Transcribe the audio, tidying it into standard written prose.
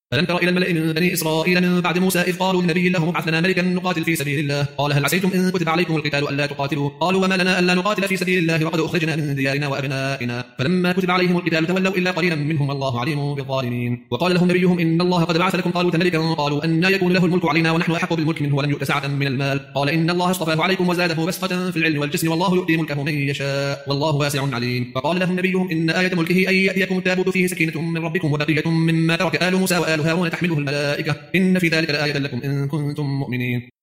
ألم تر إلى الملأ من بني إسرائيل من بعد موسى إذ قالوا لنبي لهم ابعث لنا ملكا نقاتل في سبيل الله قال هل عسيتم إن كتب عليكم القتال ألا تقاتلوا قالوا وما لنا ألا نقاتل في سبيل الله وقد أخرجنا من ديارنا وأبنائنا فلما كتب عليهم القتال تولوا إلا قليلا منهم والله عليم بالظالمين وقال لهم نبيهم إن الله قد بعث لكم طالوت ملكا قالوا أنى يكون له الملك علينا ونحن أحق بالملك منه ولم يؤت سعة من المال قال إن الله اصطفاه عليكم وزاده بسطة في العلم والجسم والله يؤتي ملكه من يشاء والله واسع عليم فقال لهم نبيهم إن آية ملكه أن يأتيكم التابوت فيه سكينة من ربكم وبقية مما ترك آل موسى وآل هارون تحمله الملائكة إن في ذلك لآية لكم إن كنتم مؤمنين